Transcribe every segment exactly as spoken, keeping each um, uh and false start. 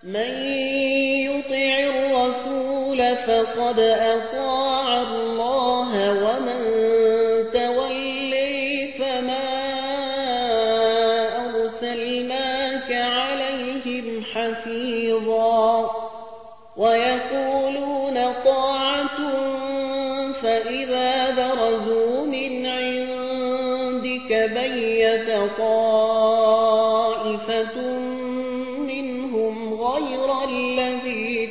من يطع الرسول فقد أطاع الله ومن تولي فما أرسلناك عليهم حفيظا ويقولون طاعة فإذا برزوا من عندك بيت طائفة منهم غير الذي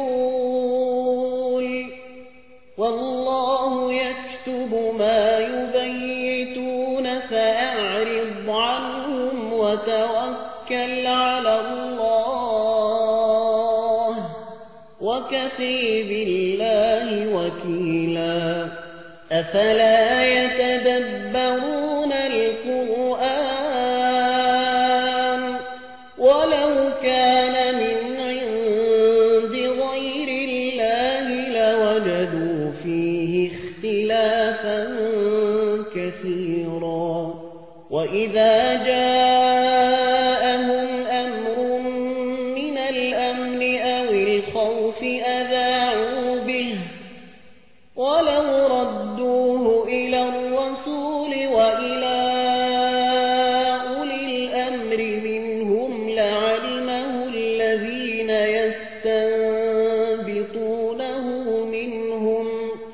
تقول والله يكتب ما يبيتون فأعرض عنهم وتوكل على الله وكفى بالله وكيلا أفلا يتدبرون القرآن ولو كان من عند غير الله لوجدوا فيه اختلافا كثيرا وإذا جاءهم أمر من الأمن أو الخوف أذاعوا به ولو ردوه إلى الرسول وإلى أولي الأمر منهم لعلمه الذين يستنبطونه منهم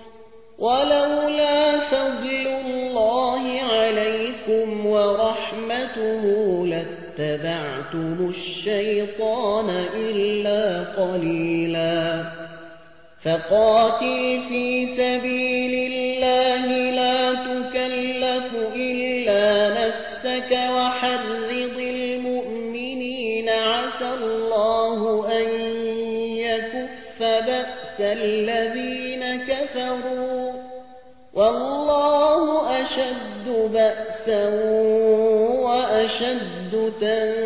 ولولا فضل الله عليكم ورحمته لاتبعتم الشيطان إلا قليلا فقاتل في سبيل الله لا تكلف إلا نفسك وحرض المؤمنين عسى الله أن يكف بأس الذين كفروا والله أشد بأسا وأشد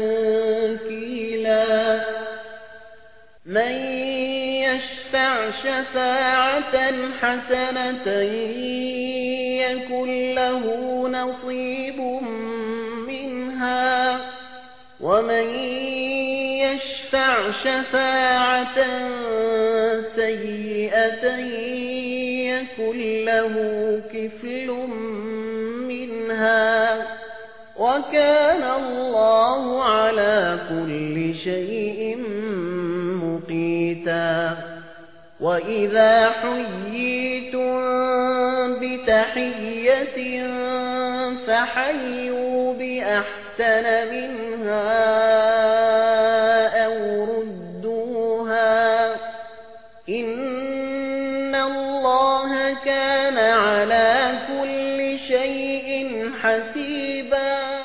تنكيلا من يشفع شفاعة حسنة يكن له نصيب منها ومن يشفع شفاعة سيئة يكن له كفل منها وكان الله على كل شيء مقيتا وإذا حييتم بتحية فحيوا بأحسن منها أو ردوها إن الله كان على كل شيء حسيبا